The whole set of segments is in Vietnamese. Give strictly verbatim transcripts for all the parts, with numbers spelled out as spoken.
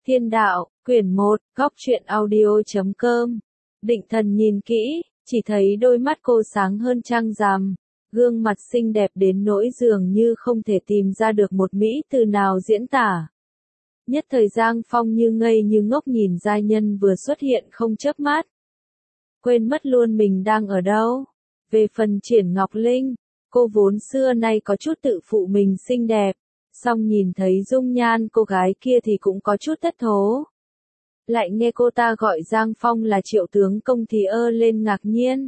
Thiên đạo, quyển một, góc truyện audio chấm com. Định Thần nhìn kỹ, chỉ thấy đôi mắt cô sáng hơn trăng rằm, gương mặt xinh đẹp đến nỗi dường như không thể tìm ra được một mỹ từ nào diễn tả. Nhất thời Giang Phong như ngây như ngốc nhìn giai nhân vừa xuất hiện không chớp mắt. Quên mất luôn mình đang ở đâu. Về phần Triển Ngọc Linh, cô vốn xưa nay có chút tự phụ mình xinh đẹp, song nhìn thấy dung nhan cô gái kia thì cũng có chút thất thố. Lại nghe cô ta gọi Giang Phong là Triệu tướng công thì ơ lên ngạc nhiên.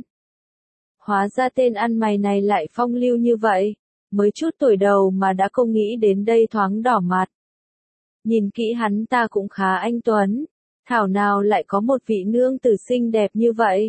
Hóa ra tên ăn mày này lại phong lưu như vậy, mới chút tuổi đầu mà đã không nghĩ đến đây thoáng đỏ mặt. Nhìn kỹ hắn ta cũng khá anh tuấn, thảo nào lại có một vị nương tử xinh đẹp như vậy.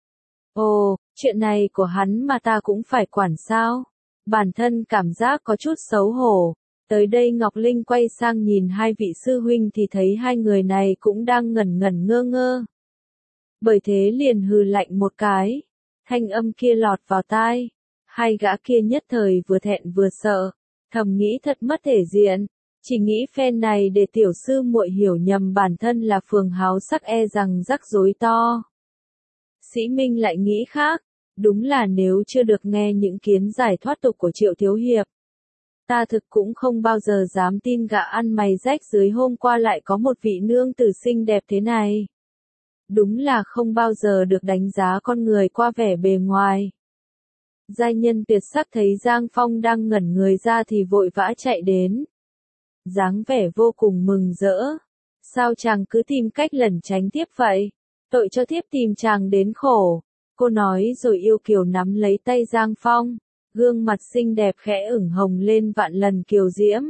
Ồ, chuyện này của hắn mà ta cũng phải quản sao? Bản thân cảm giác có chút xấu hổ. Tới đây Ngọc Linh quay sang nhìn hai vị sư huynh thì thấy hai người này cũng đang ngẩn ngẩn ngơ ngơ. Bởi thế liền hừ lạnh một cái. Thanh âm kia lọt vào tai. Hai gã kia nhất thời vừa thẹn vừa sợ. Thầm nghĩ thật mất thể diện. Chỉ nghĩ phen này để tiểu sư muội hiểu nhầm bản thân là phường háo sắc e rằng rắc rối to. Sĩ Minh lại nghĩ khác. Đúng là nếu chưa được nghe những kiến giải thoát tục của Triệu Thiếu Hiệp, ta thực cũng không bao giờ dám tin gã ăn mày rách dưới hôm qua lại có một vị nương tử xinh đẹp thế này. Đúng là không bao giờ được đánh giá con người qua vẻ bề ngoài. Giai nhân tuyệt sắc thấy Giang Phong đang ngẩn người ra thì vội vã chạy đến. Dáng vẻ vô cùng mừng rỡ. Sao chàng cứ tìm cách lẩn tránh thiếp vậy? Tội cho thiếp tìm chàng đến khổ. Cô nói rồi yêu kiều nắm lấy tay Giang Phong. Gương mặt xinh đẹp khẽ ửng hồng lên vạn lần kiều diễm.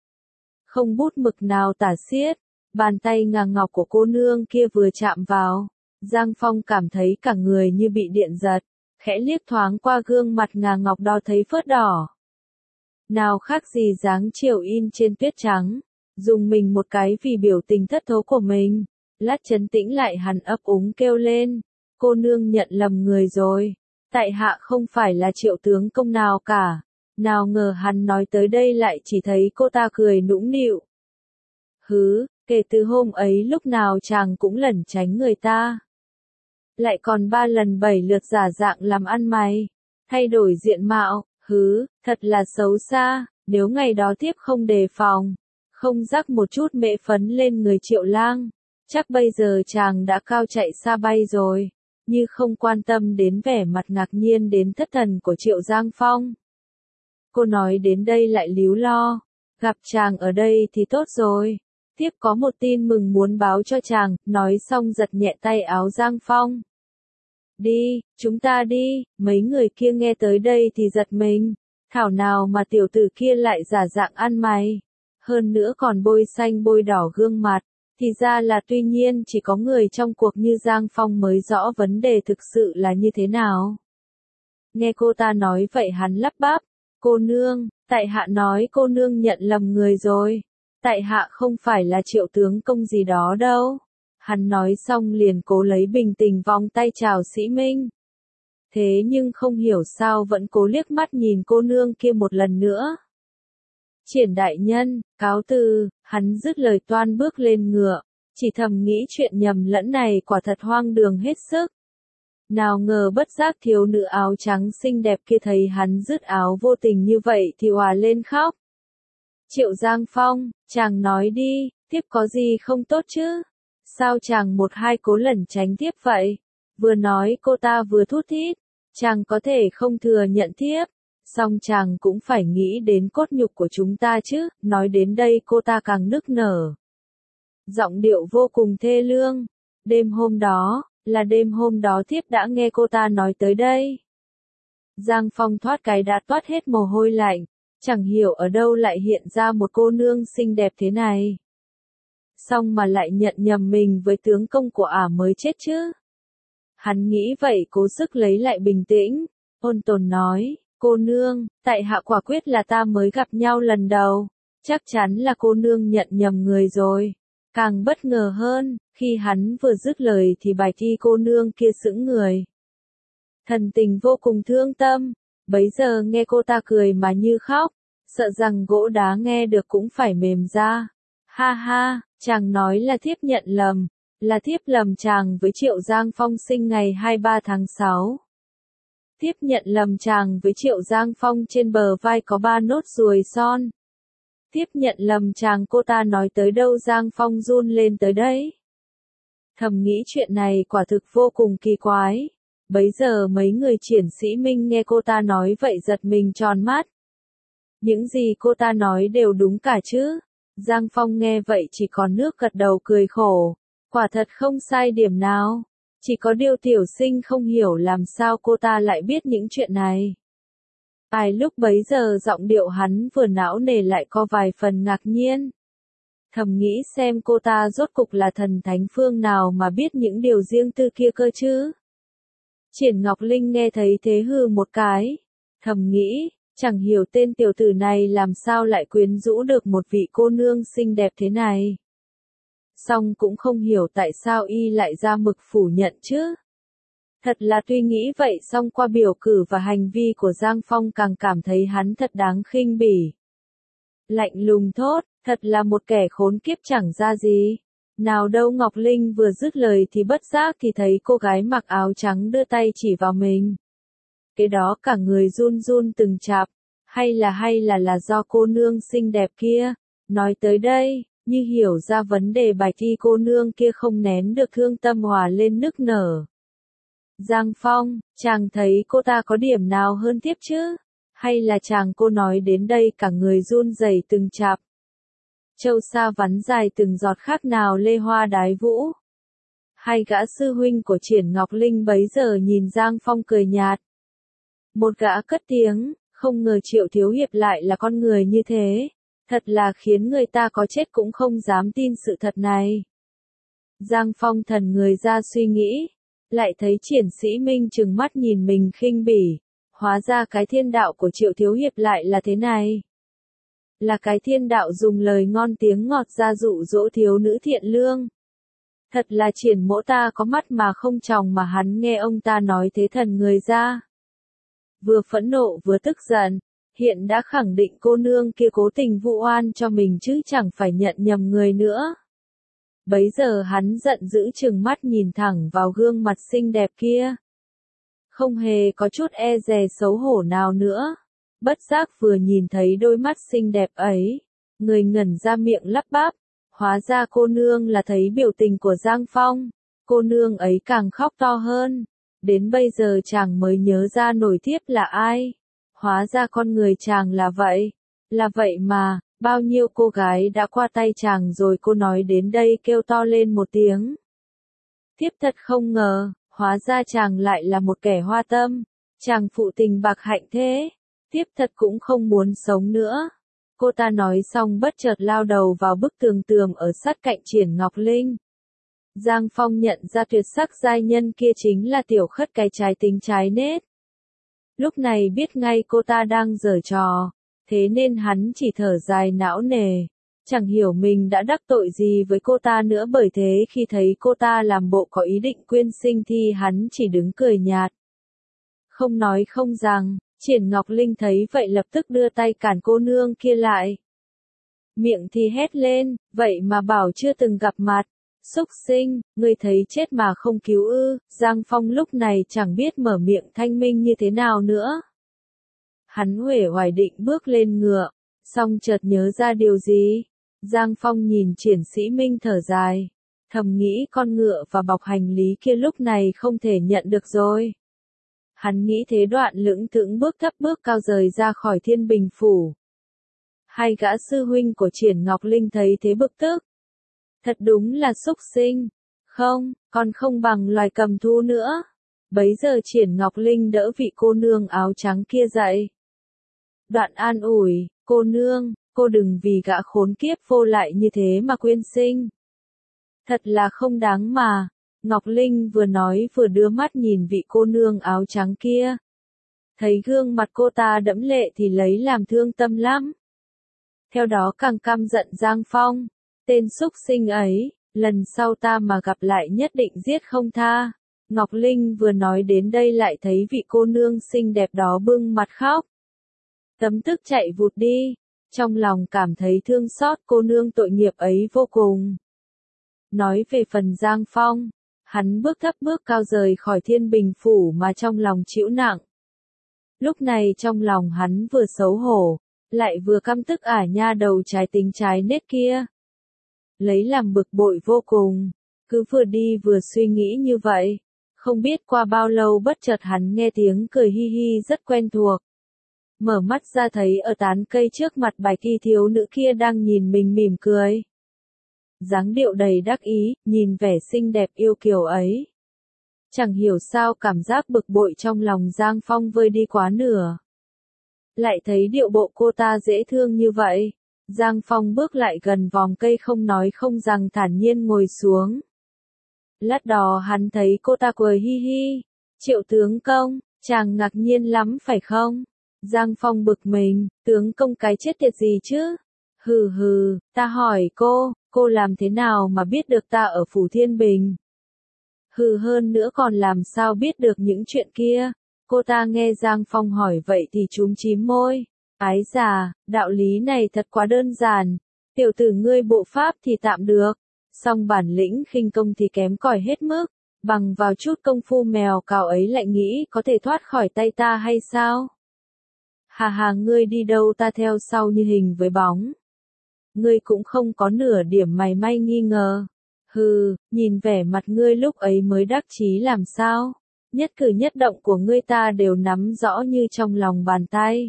Không bút mực nào tả xiết, bàn tay ngà ngọc của cô nương kia vừa chạm vào, Giang Phong cảm thấy cả người như bị điện giật, khẽ liếc thoáng qua gương mặt ngà ngọc đó thấy phớt đỏ. Nào khác gì dáng chiều in trên tuyết trắng, dùng mình một cái vì biểu tình thất thố của mình, lát trấn tĩnh lại hắn ấp úng kêu lên, cô nương nhận lầm người rồi. Tại hạ không phải là Triệu tướng công nào cả. Nào ngờ hắn nói tới đây lại chỉ thấy cô ta cười nũng nịu. Hứ, kể từ hôm ấy lúc nào chàng cũng lẩn tránh người ta. Lại còn ba lần bảy lượt giả dạng làm ăn mày. Thay đổi diện mạo, hứ, thật là xấu xa. Nếu ngày đó tiếp không đề phòng, không rắc một chút mệ phấn lên người Triệu lang, chắc bây giờ chàng đã cao chạy xa bay rồi. Như không quan tâm đến vẻ mặt ngạc nhiên đến thất thần của Triệu Giang Phong. Cô nói đến đây lại líu lo, gặp chàng ở đây thì tốt rồi, tiếp có một tin mừng muốn báo cho chàng, nói xong giật nhẹ tay áo Giang Phong. Đi, chúng ta đi, mấy người kia nghe tới đây thì giật mình, thảo nào mà tiểu tử kia lại giả dạng ăn mày, hơn nữa còn bôi xanh bôi đỏ gương mặt. Thì ra là tuy nhiên chỉ có người trong cuộc như Giang Phong mới rõ vấn đề thực sự là như thế nào. Nghe cô ta nói vậy hắn lắp bắp, cô nương, tại hạ nói cô nương nhận lầm người rồi, tại hạ không phải là Triệu tướng công gì đó đâu. Hắn nói xong liền cố lấy bình tĩnh vòng tay chào Sĩ Minh. Thế nhưng không hiểu sao vẫn cố liếc mắt nhìn cô nương kia một lần nữa. Triển đại nhân, cáo từ, hắn dứt lời toan bước lên ngựa, chỉ thầm nghĩ chuyện nhầm lẫn này quả thật hoang đường hết sức. Nào ngờ bất giác thiếu nữ áo trắng xinh đẹp kia thấy hắn dứt áo vô tình như vậy thì òa lên khóc. Triệu Giang Phong, chàng nói đi, tiếp có gì không tốt chứ? Sao chàng một hai cố lẩn tránh tiếp vậy? Vừa nói cô ta vừa thút thít, chàng có thể không thừa nhận thiếp. Song chàng cũng phải nghĩ đến cốt nhục của chúng ta chứ, nói đến đây cô ta càng nức nở. Giọng điệu vô cùng thê lương. Đêm hôm đó, là đêm hôm đó thiếp đã nghe cô ta nói tới đây. Giang Phong thoát cái đã toát hết mồ hôi lạnh, chẳng hiểu ở đâu lại hiện ra một cô nương xinh đẹp thế này. Song mà lại nhận nhầm mình với tướng công của ả mới chết chứ. Hắn nghĩ vậy cố sức lấy lại bình tĩnh, ôn tồn nói. Cô nương, tại hạ quả quyết là ta mới gặp nhau lần đầu, chắc chắn là cô nương nhận nhầm người rồi. Càng bất ngờ hơn, khi hắn vừa dứt lời thì bài thi cô nương kia sững người. Thần tình vô cùng thương tâm, bấy giờ nghe cô ta cười mà như khóc, sợ rằng gỗ đá nghe được cũng phải mềm ra. Ha ha, Chàng nói là thiếp nhận lầm, là thiếp lầm chàng với Triệu Giang Phong sinh ngày hai mươi ba tháng sáu. Thiếp nhận lầm chàng với Triệu Giang Phong trên bờ vai có ba nốt ruồi son. Thiếp nhận lầm chàng, cô ta nói tới đâu Giang Phong run lên tới đấy. Thầm nghĩ chuyện này quả thực vô cùng kỳ quái. Bấy giờ mấy người Triển Sĩ Minh nghe cô ta nói vậy giật mình tròn mắt. Những gì cô ta nói đều đúng cả chứ. Giang Phong nghe vậy chỉ còn nước gật đầu cười khổ. Quả thật không sai điểm nào. Chỉ có điều tiểu sinh không hiểu làm sao cô ta lại biết những chuyện này. Ai lúc bấy giờ giọng điệu hắn vừa não nề lại có vài phần ngạc nhiên. Thầm nghĩ xem cô ta rốt cục là thần thánh phương nào mà biết những điều riêng tư kia cơ chứ. Triển Ngọc Linh nghe thấy thế hừ một cái. Thầm nghĩ, chẳng hiểu tên tiểu tử này làm sao lại quyến rũ được một vị cô nương xinh đẹp thế này. Song cũng không hiểu tại sao y lại ra mực phủ nhận chứ. Thật là tuy nghĩ vậy song qua biểu cử và hành vi của Giang Phong càng cảm thấy hắn thật đáng khinh bỉ. Lạnh lùng thốt, thật là một kẻ khốn kiếp chẳng ra gì. Nào đâu Ngọc Linh vừa dứt lời thì bất giác thì thấy cô gái mặc áo trắng đưa tay chỉ vào mình. Cái đó cả người run run từng chạp, hay là hay là là do cô nương xinh đẹp kia. Nói tới đây, như hiểu ra vấn đề Bạch Y cô nương kia không nén được thương tâm hòa lên nức nở. Giang Phong, chàng thấy cô ta có điểm nào hơn tiếp chứ? Hay là chàng cô nói đến đây cả người run rẩy từng chạp? Châu sa vắn dài từng giọt khác nào lê hoa đái vũ. Hai gã sư huynh của Triển Ngọc Linh bấy giờ nhìn Giang Phong cười nhạt. Một gã cất tiếng, không ngờ Triệu Thiếu Hiệp lại là con người như thế. Thật là khiến người ta có chết cũng không dám tin sự thật này. Giang Phong thần người ra suy nghĩ, lại thấy Triển Sĩ Minh trừng mắt nhìn mình khinh bỉ. Hóa ra cái thiên đạo của Triệu Thiếu Hiệp lại là thế này. Là cái thiên đạo dùng lời ngon tiếng ngọt ra dụ dỗ thiếu nữ thiện lương. Thật là Triển mỗ ta có mắt mà không tròng mà hắn nghe ông ta nói thế thần người ra. Vừa phẫn nộ vừa tức giận, hiện đã khẳng định cô nương kia cố tình vu oan cho mình chứ chẳng phải nhận nhầm người nữa. Bấy giờ hắn giận dữ trừng mắt nhìn thẳng vào gương mặt xinh đẹp kia. Không hề có chút e dè xấu hổ nào nữa. Bất giác vừa nhìn thấy đôi mắt xinh đẹp ấy, người ngẩn ra miệng lắp bắp. Hóa ra cô nương là thấy biểu tình của Giang Phong. Cô nương ấy càng khóc to hơn. Đến bây giờ chàng mới nhớ ra nổi thiếp là ai. Hóa ra con người chàng là vậy. Là vậy mà, bao nhiêu cô gái đã qua tay chàng rồi cô nói đến đây kêu to lên một tiếng. Thiếp thật không ngờ, hóa ra chàng lại là một kẻ hoa tâm. Chàng phụ tình bạc hạnh thế. Thiếp thật cũng không muốn sống nữa. Cô ta nói xong bất chợt lao đầu vào bức tường tường ở sát cạnh Triển Ngọc Linh. Giang Phong nhận ra tuyệt sắc giai nhân kia chính là tiểu khất cái trái tính trái nết. Lúc này biết ngay cô ta đang giở trò, thế nên hắn chỉ thở dài não nề. Chẳng hiểu mình đã đắc tội gì với cô ta nữa, bởi thế khi thấy cô ta làm bộ có ý định quyên sinh thì hắn chỉ đứng cười nhạt. Không nói không rằng, Triển Ngọc Linh thấy vậy lập tức đưa tay cản cô nương kia lại. Miệng thì hét lên, vậy mà bảo chưa từng gặp mặt. Xúc sinh, ngươi thấy chết mà không cứu ư? Giang Phong lúc này chẳng biết mở miệng thanh minh như thế nào nữa. Hắn uể oải định bước lên ngựa, song chợt nhớ ra điều gì. Giang Phong nhìn Triển Sĩ Minh thở dài, thầm nghĩ con ngựa và bọc hành lý kia lúc này không thể nhận được rồi. Hắn nghĩ thế đoạn lững thững bước thấp bước cao rời ra khỏi Thiên Bình Phủ. Hai gã sư huynh của Triển Ngọc Linh thấy thế bực tức. Thật đúng là xúc sinh. Không, còn không bằng loài cầm thú nữa. Bấy giờ Triển Ngọc Linh đỡ vị cô nương áo trắng kia dậy. Đoạn an ủi, cô nương, cô đừng vì gã khốn kiếp vô lại như thế mà quyên sinh. Thật là không đáng mà. Ngọc Linh vừa nói vừa đưa mắt nhìn vị cô nương áo trắng kia. Thấy gương mặt cô ta đẫm lệ thì lấy làm thương tâm lắm. Theo đó càng căm giận Giang Phong. Tên xúc sinh ấy, lần sau ta mà gặp lại nhất định giết không tha. Ngọc Linh vừa nói đến đây lại thấy vị cô nương xinh đẹp đó bưng mặt khóc. Tấm tức chạy vụt đi, trong lòng cảm thấy thương xót cô nương tội nghiệp ấy vô cùng. Nói về phần Giang Phong, hắn bước thấp bước cao rời khỏi Thiên Bình Phủ mà trong lòng chịu nặng. Lúc này trong lòng hắn vừa xấu hổ, lại vừa căm tức ả nha đầu trái tính trái nết kia. Lấy làm bực bội vô cùng, cứ vừa đi vừa suy nghĩ như vậy. Không biết qua bao lâu bất chợt hắn nghe tiếng cười hi hi rất quen thuộc. Mở mắt ra thấy ở tán cây trước mặt Bạch y thiếu nữ kia đang nhìn mình mỉm cười. Dáng điệu đầy đắc ý, nhìn vẻ xinh đẹp yêu kiều ấy. Chẳng hiểu sao cảm giác bực bội trong lòng Giang Phong vơi đi quá nửa. Lại thấy điệu bộ cô ta dễ thương như vậy. Giang Phong bước lại gần vòng cây không nói không rằng thản nhiên ngồi xuống. Lát đó hắn thấy cô ta cười hi hi. Triệu tướng công, chàng ngạc nhiên lắm phải không? Giang Phong bực mình, tướng công cái chết tiệt gì chứ? Hừ hừ, ta hỏi cô, cô làm thế nào mà biết được ta ở Phủ Thiên Bình? Hừ hơn nữa còn làm sao biết được những chuyện kia? Cô ta nghe Giang Phong hỏi vậy thì chúm chím môi. Ái già, đạo lý này thật quá đơn giản. Tiểu tử ngươi bộ pháp thì tạm được, song bản lĩnh khinh công thì kém cỏi hết mức. Bằng vào chút công phu mèo cào ấy lại nghĩ có thể thoát khỏi tay ta hay sao? Hà hà ngươi đi đâu ta theo sau như hình với bóng. Ngươi cũng không có nửa điểm mày may nghi ngờ. Hừ, nhìn vẻ mặt ngươi lúc ấy mới đắc chí làm sao? Nhất cử nhất động của ngươi ta đều nắm rõ như trong lòng bàn tay.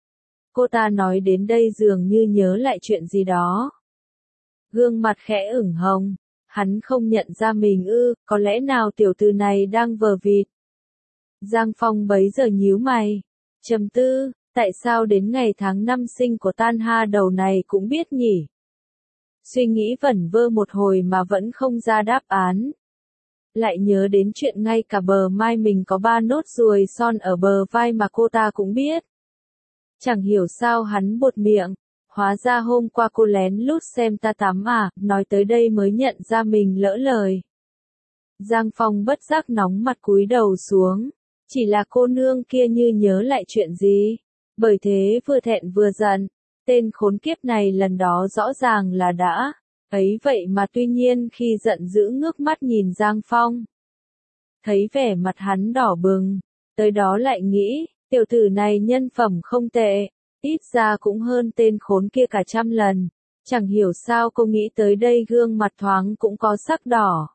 Cô ta nói đến đây dường như nhớ lại chuyện gì đó. Gương mặt khẽ ửng hồng, hắn không nhận ra mình ư, có lẽ nào tiểu tử này đang vờ vịt. Giang Phong bấy giờ nhíu mày, trầm tư, tại sao đến ngày tháng năm sinh của Tan Ha đầu này cũng biết nhỉ? Suy nghĩ vẩn vơ một hồi mà vẫn không ra đáp án. Lại nhớ đến chuyện ngay cả bờ mai mình có ba nốt ruồi son ở bờ vai mà cô ta cũng biết. Chẳng hiểu sao hắn buột miệng, hóa ra hôm qua cô lén lút xem ta tắm à, nói tới đây mới nhận ra mình lỡ lời. Giang Phong bất giác nóng mặt cúi đầu xuống, chỉ là cô nương kia như nhớ lại chuyện gì, bởi thế vừa thẹn vừa giận, tên khốn kiếp này lần đó rõ ràng là đã, ấy vậy mà tuy nhiên khi giận dữ ngước mắt nhìn Giang Phong. Thấy vẻ mặt hắn đỏ bừng, tới đó lại nghĩ, tiểu tử này nhân phẩm không tệ, ít ra cũng hơn tên khốn kia cả trăm lần, chẳng hiểu sao cô nghĩ tới đây gương mặt thoáng cũng có sắc đỏ.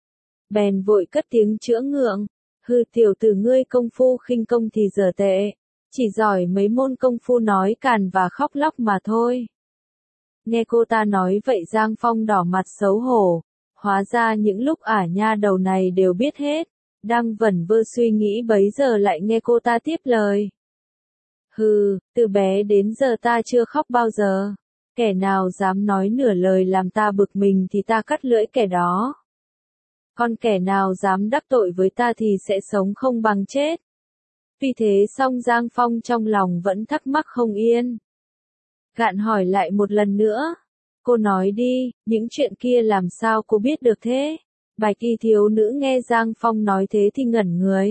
Bèn vội cất tiếng chữa ngượng, hư tiểu tử ngươi công phu khinh công thì dở tệ, chỉ giỏi mấy môn công phu nói càn và khóc lóc mà thôi. Nghe cô ta nói vậy Giang Phong đỏ mặt xấu hổ, hóa ra những lúc ả nha đầu này đều biết hết, đang vẩn vơ suy nghĩ bấy giờ lại nghe cô ta tiếp lời. Hừ, từ bé đến giờ ta chưa khóc bao giờ, kẻ nào dám nói nửa lời làm ta bực mình thì ta cắt lưỡi kẻ đó. Còn kẻ nào dám đắc tội với ta thì sẽ sống không bằng chết. Vì thế song Giang Phong trong lòng vẫn thắc mắc không yên. Gạn hỏi lại một lần nữa. Cô nói đi, những chuyện kia làm sao cô biết được thế? Bạch y thiếu nữ nghe Giang Phong nói thế thì ngẩn người.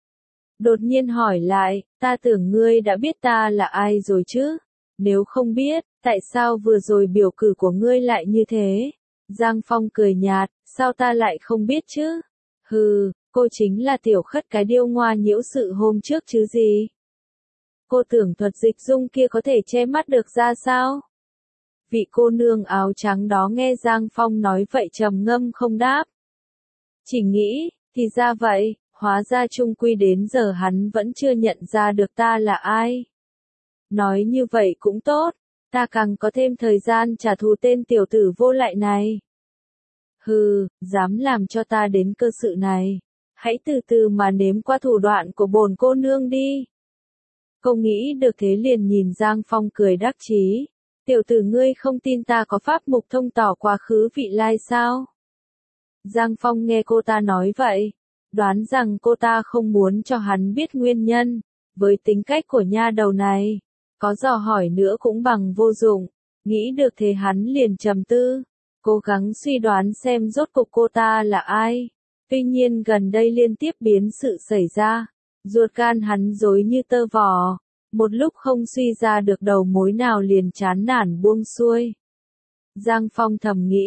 Đột nhiên hỏi lại, ta tưởng ngươi đã biết ta là ai rồi chứ? Nếu không biết, tại sao vừa rồi biểu cử của ngươi lại như thế? Giang Phong cười nhạt, sao ta lại không biết chứ? Hừ, cô chính là tiểu khất cái điêu ngoa nhiễu sự hôm trước chứ gì? Cô tưởng thuật dịch dung kia có thể che mắt được ra sao? Vị cô nương áo trắng đó nghe Giang Phong nói vậy trầm ngâm không đáp. Chỉ nghĩ, thì ra vậy, hóa ra chung quy đến giờ hắn vẫn chưa nhận ra được ta là ai. Nói như vậy cũng tốt, ta càng có thêm thời gian trả thù tên tiểu tử vô lại này. Hừ, dám làm cho ta đến cơ sự này. Hãy từ từ mà nếm qua thủ đoạn của bổn cô nương đi. Cô nghĩ được thế liền nhìn Giang Phong cười đắc chí. Tiểu tử ngươi không tin ta có pháp mục thông tỏ quá khứ vị lai sao? Giang Phong nghe cô ta nói vậy, đoán rằng cô ta không muốn cho hắn biết nguyên nhân, với tính cách của nha đầu này, có dò hỏi nữa cũng bằng vô dụng, nghĩ được thế hắn liền trầm tư, cố gắng suy đoán xem rốt cuộc cô ta là ai. Tuy nhiên gần đây liên tiếp biến sự xảy ra, ruột gan hắn rối như tơ vò, một lúc không suy ra được đầu mối nào liền chán nản buông xuôi. Giang Phong thầm nghĩ,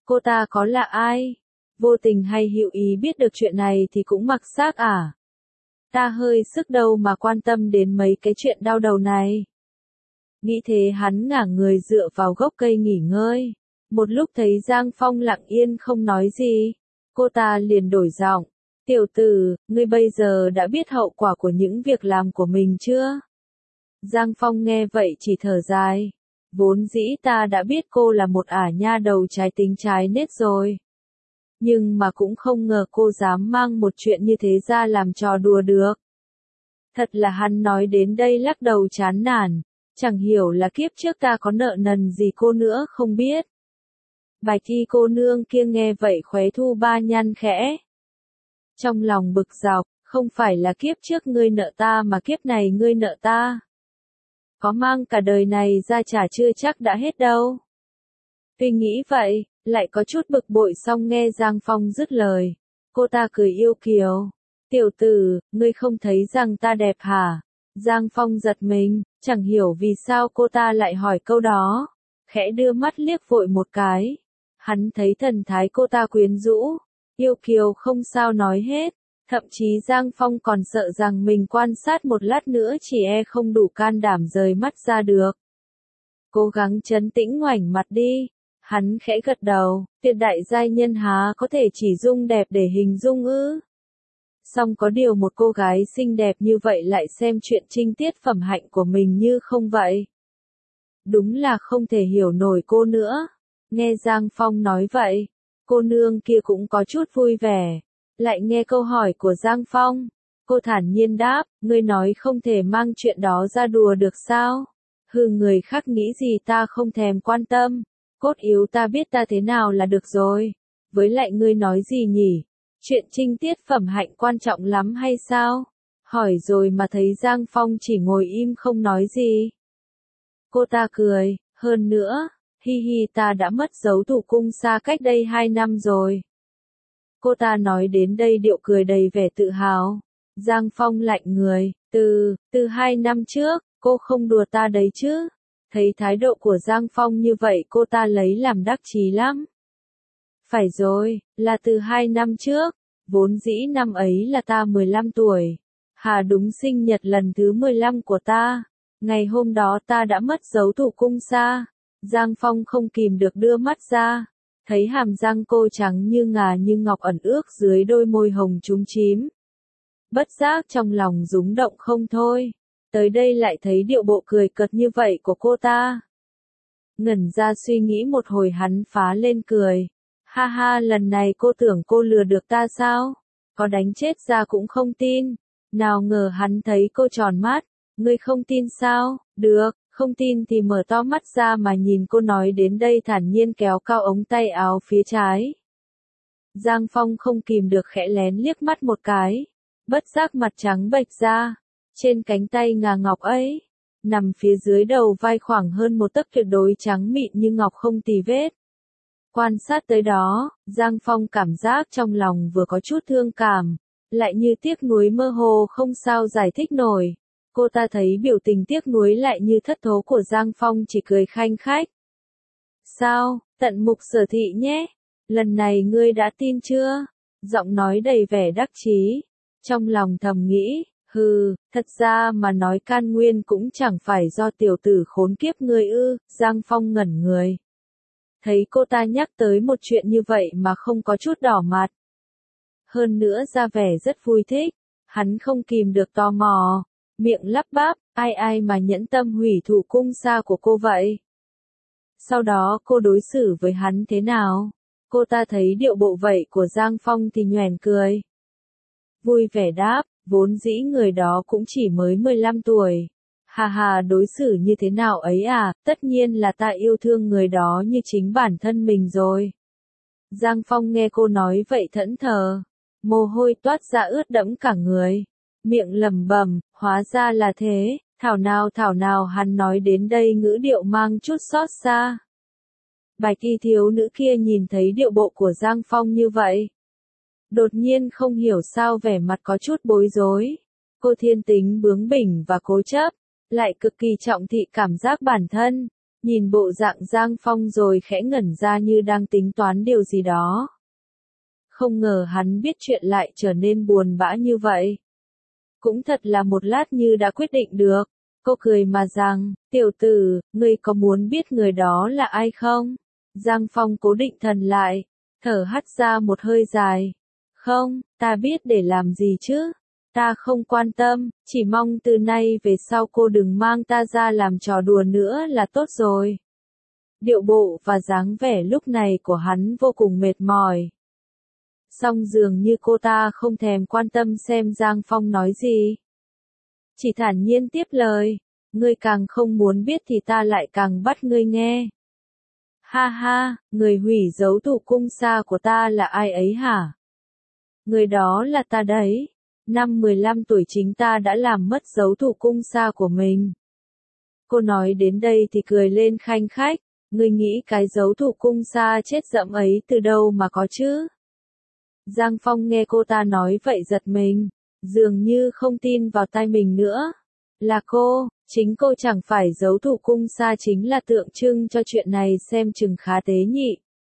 Cô ta có là ai? Vô tình hay hữu ý biết được chuyện này thì cũng mặc xác à? Ta hơi sức đâu mà quan tâm đến mấy cái chuyện đau đầu này. Nghĩ thế hắn ngả người dựa vào gốc cây nghỉ ngơi. Một lúc thấy Giang Phong lặng yên không nói gì. Cô ta liền đổi giọng. Tiểu tử, ngươi bây giờ đã biết hậu quả của những việc làm của mình chưa? Giang Phong nghe vậy chỉ thở dài. Vốn dĩ ta đã biết cô là một ả nha đầu trái tính trái nết rồi. Nhưng mà cũng không ngờ cô dám mang một chuyện như thế ra làm trò đùa được. Thật là hắn nói đến đây lắc đầu chán nản. Chẳng hiểu là kiếp trước ta có nợ nần gì cô nữa không biết. Bạch y cô nương kia nghe vậy khóe thu ba nhăn khẽ. Trong lòng bực dọc, không phải là kiếp trước ngươi nợ ta mà kiếp này ngươi nợ ta. Có mang cả đời này ra trả chưa chắc đã hết đâu. Tuy nghĩ vậy, lại có chút bực bội xong nghe Giang Phong dứt lời. Cô ta cười yêu kiều. Tiểu tử, ngươi không thấy rằng ta đẹp hả? Giang Phong giật mình, chẳng hiểu vì sao cô ta lại hỏi câu đó. Khẽ đưa mắt liếc vội một cái. Hắn thấy thần thái cô ta quyến rũ, yêu kiều không sao nói hết. Thậm chí Giang Phong còn sợ rằng mình quan sát một lát nữa chỉ e không đủ can đảm rời mắt ra được. Cố gắng trấn tĩnh ngoảnh mặt đi. Hắn khẽ gật đầu, tuyệt đại giai nhân há có thể chỉ dung đẹp để hình dung ư. Song có điều một cô gái xinh đẹp như vậy lại xem chuyện trinh tiết phẩm hạnh của mình như không vậy. Đúng là không thể hiểu nổi cô nữa. Nghe Giang Phong nói vậy, cô nương kia cũng có chút vui vẻ. Lại nghe câu hỏi của Giang Phong, cô thản nhiên đáp, ngươi nói không thể mang chuyện đó ra đùa được sao? Hừ, người khác nghĩ gì ta không thèm quan tâm, cốt yếu ta biết ta thế nào là được rồi. Với lại ngươi nói gì nhỉ? Chuyện trinh tiết phẩm hạnh quan trọng lắm hay sao? Hỏi rồi mà thấy Giang Phong chỉ ngồi im không nói gì. Cô ta cười, hơn nữa, hi hi ta đã mất dấu thủ cung xa cách đây hai năm rồi. Cô ta nói đến đây điệu cười đầy vẻ tự hào. Giang Phong lạnh người, từ, từ hai năm trước, cô không đùa ta đấy chứ. Thấy thái độ của Giang Phong như vậy cô ta lấy làm đắc chí lắm. Phải rồi, là từ hai năm trước, vốn dĩ năm ấy là ta mười lăm tuổi. Hà đúng sinh nhật lần thứ mười lăm của ta. Ngày hôm đó ta đã mất dấu thủ cung xa. Giang Phong không kìm được đưa mắt ra. Thấy hàm răng cô trắng như ngà như ngọc ẩn ước dưới đôi môi hồng chúm chím. Bất giác trong lòng rúng động không thôi. Tới đây lại thấy điệu bộ cười cợt như vậy của cô ta. Ngẩn ra suy nghĩ một hồi hắn phá lên cười. Ha ha, lần này cô tưởng cô lừa được ta sao? Có đánh chết ra cũng không tin. Nào ngờ hắn thấy cô tròn mắt. Ngươi không tin sao? Được, không tin thì mở to mắt ra mà nhìn, cô nói đến đây thản nhiên kéo cao ống tay áo phía trái. Giang Phong không kìm được khẽ lén liếc mắt một cái. Bất giác mặt trắng bệch ra. Trên cánh tay ngà ngọc ấy, nằm phía dưới đầu vai khoảng hơn một tấc tuyệt đối trắng mịn như ngọc không tì vết. Quan sát tới đó, Giang Phong cảm giác trong lòng vừa có chút thương cảm, lại như tiếc nuối mơ hồ không sao giải thích nổi. Cô ta thấy biểu tình tiếc nuối lại như thất thố của Giang Phong chỉ cười khanh khách. Sao, tận mục sở thị nhé, lần này ngươi đã tin chưa? Giọng nói đầy vẻ đắc chí. Trong lòng thầm nghĩ, hừ, thật ra mà nói can nguyên cũng chẳng phải do tiểu tử khốn kiếp ngươi ư. Giang Phong ngẩn người. Thấy cô ta nhắc tới một chuyện như vậy mà không có chút đỏ mặt. Hơn nữa ra vẻ rất vui thích, hắn không kìm được tò mò, miệng lắp bắp, ai ai mà nhẫn tâm hủy thủ cung xa của cô vậy? Sau đó cô đối xử với hắn thế nào? Cô ta thấy điệu bộ vậy của Giang Phong thì nhoẻn cười. Vui vẻ đáp, vốn dĩ người đó cũng chỉ mới mười lăm tuổi. Hà hà, đối xử như thế nào ấy à, tất nhiên là ta yêu thương người đó như chính bản thân mình rồi. Giang Phong nghe cô nói vậy thẫn thờ, mồ hôi toát ra ướt đẫm cả người, miệng lẩm bẩm, hóa ra là thế, thảo nào thảo nào hắn nói đến đây ngữ điệu mang chút xót xa. Bạch y thiếu nữ kia nhìn thấy điệu bộ của Giang Phong như vậy. Đột nhiên không hiểu sao vẻ mặt có chút bối rối. Cô thiên tính bướng bỉnh và cố chấp, lại cực kỳ trọng thị cảm giác bản thân. nhìn bộ dạng Giang Phong rồi khẽ ngẩn ra như đang tính toán điều gì đó. Không ngờ hắn biết chuyện lại trở nên buồn bã như vậy. Cũng thật là một lát như đã quyết định được. Cô cười mà rằng, tiểu tử, ngươi có muốn biết người đó là ai không? Giang Phong cố định thần lại, thở hắt ra một hơi dài. Không, ta biết để làm gì chứ? Ta không quan tâm, chỉ mong từ nay về sau cô đừng mang ta ra làm trò đùa nữa là tốt rồi. Điệu bộ và dáng vẻ lúc này của hắn vô cùng mệt mỏi. Song dường như cô ta không thèm quan tâm xem Giang Phong nói gì. Chỉ thản nhiên tiếp lời, ngươi càng không muốn biết thì ta lại càng bắt ngươi nghe. Ha ha, người hủy dấu thủ cung xa của ta là ai ấy hả? Người đó là ta đấy. Năm mười lăm tuổi chính ta đã làm mất dấu thủ cung xa của mình. Cô nói đến đây thì cười lên khanh khách, ngươi nghĩ cái dấu thủ cung xa chết dẫm ấy từ đâu mà có chứ? Giang Phong nghe cô ta nói vậy giật mình, dường như không tin vào tai mình nữa. Là cô, chính cô chẳng phải dấu thủ cung xa chính là tượng trưng cho chuyện này xem chừng khá tế nhị.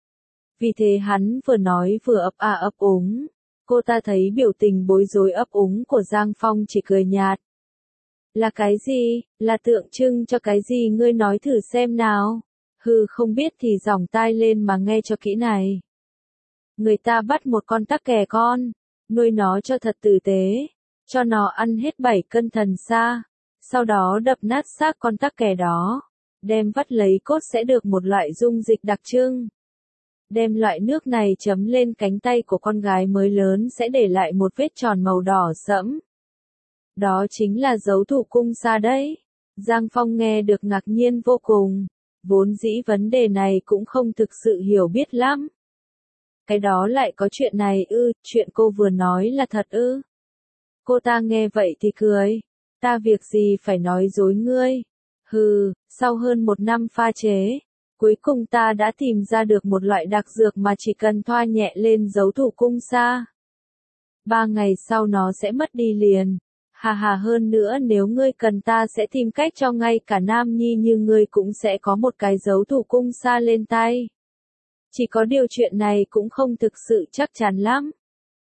Vì thế hắn vừa nói vừa ấp a ấp úng. Cô ta thấy biểu tình bối rối ấp úng của Giang Phong chỉ cười nhạt. Là cái gì, là tượng trưng cho cái gì ngươi nói thử xem nào. Hừ không biết thì giỏng tai lên mà nghe cho kỹ này. Người ta bắt một con tắc kè con, nuôi nó cho thật tử tế, cho nó ăn hết bảy cân thần sa, sau đó đập nát xác con tắc kè đó, đem vắt lấy cốt sẽ được một loại dung dịch đặc trưng. Đem loại nước này chấm lên cánh tay của con gái mới lớn sẽ để lại một vết tròn màu đỏ sẫm. Đó chính là dấu thủ cung sa đấy. Giang Phong nghe được ngạc nhiên vô cùng, vốn dĩ vấn đề này cũng không thực sự hiểu biết lắm. Cái đó lại có chuyện này ư, chuyện cô vừa nói là thật ư. Cô ta nghe vậy thì cười, ta việc gì phải nói dối ngươi. Hừ, sau hơn một năm pha chế, cuối cùng ta đã tìm ra được một loại đặc dược mà chỉ cần thoa nhẹ lên dấu thủ cung sa. Ba ngày sau nó sẽ mất đi liền. Hà hà hơn nữa nếu ngươi cần ta sẽ tìm cách cho ngay cả nam nhi như ngươi cũng sẽ có một cái dấu thủ cung sa lên tay. Chỉ có điều chuyện này cũng không thực sự chắc chắn lắm.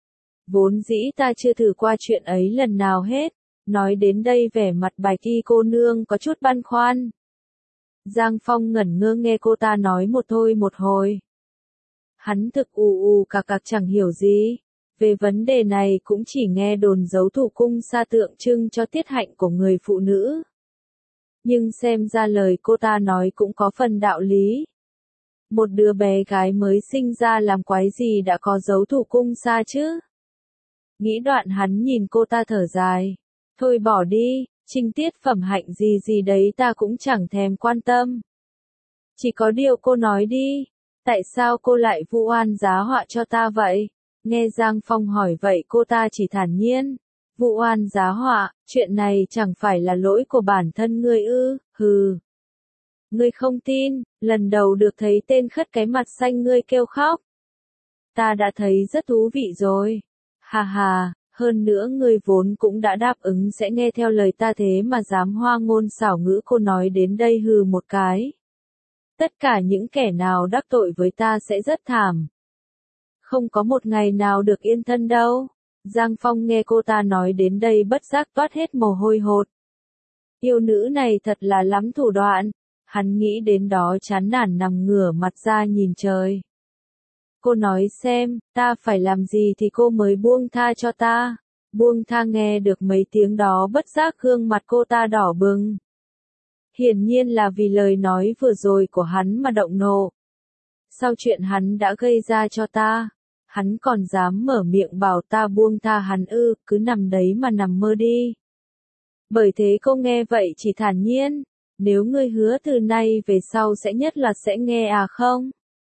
Vốn dĩ ta chưa thử qua chuyện ấy lần nào hết. Nói đến đây vẻ mặt Bạch Y cô nương có chút băn khoăn. Giang Phong ngẩn ngơ nghe cô ta nói một thôi một hồi. Hắn thực ù ù cạc cạc chẳng hiểu gì. Về vấn đề này cũng chỉ nghe đồn dấu thủ cung sa tượng trưng cho tiết hạnh của người phụ nữ. Nhưng xem ra lời cô ta nói cũng có phần đạo lý. Một đứa bé gái mới sinh ra làm quái gì đã có dấu thủ cung sa chứ? Nghĩ đoạn hắn nhìn cô ta thở dài. Thôi bỏ đi, trinh tiết phẩm hạnh gì gì đấy ta cũng chẳng thèm quan tâm. Chỉ có điều cô nói đi, tại sao cô lại vu oan giá họa cho ta vậy? Nghe Giang Phong hỏi vậy cô ta chỉ thản nhiên. Vu oan giá họa, chuyện này chẳng phải là lỗi của bản thân ngươi ư, hừ. Ngươi không tin, lần đầu được thấy tên khất cái mặt xanh ngươi kêu khóc. Ta đã thấy rất thú vị rồi. Hà hà, hơn nữa ngươi vốn cũng đã đáp ứng sẽ nghe theo lời ta thế mà dám hoa ngôn xảo ngữ cô nói đến đây hừ một cái. Tất cả những kẻ nào đắc tội với ta sẽ rất thảm. Không có một ngày nào được yên thân đâu. Giang Phong nghe cô ta nói đến đây bất giác toát hết mồ hôi hột. Yêu nữ này thật là lắm thủ đoạn. Hắn nghĩ đến đó chán nản nằm ngửa mặt ra nhìn trời. Cô nói xem, ta phải làm gì thì cô mới buông tha cho ta. Buông tha nghe được mấy tiếng đó bất giác gương mặt cô ta đỏ bừng. Hiển nhiên là vì lời nói vừa rồi của hắn mà động nộ. Sau chuyện hắn đã gây ra cho ta, hắn còn dám mở miệng bảo ta buông tha hắn ư, cứ nằm đấy mà nằm mơ đi. Bởi thế cô nghe vậy chỉ thản nhiên, nếu ngươi hứa từ nay về sau sẽ nhất là sẽ nghe à không?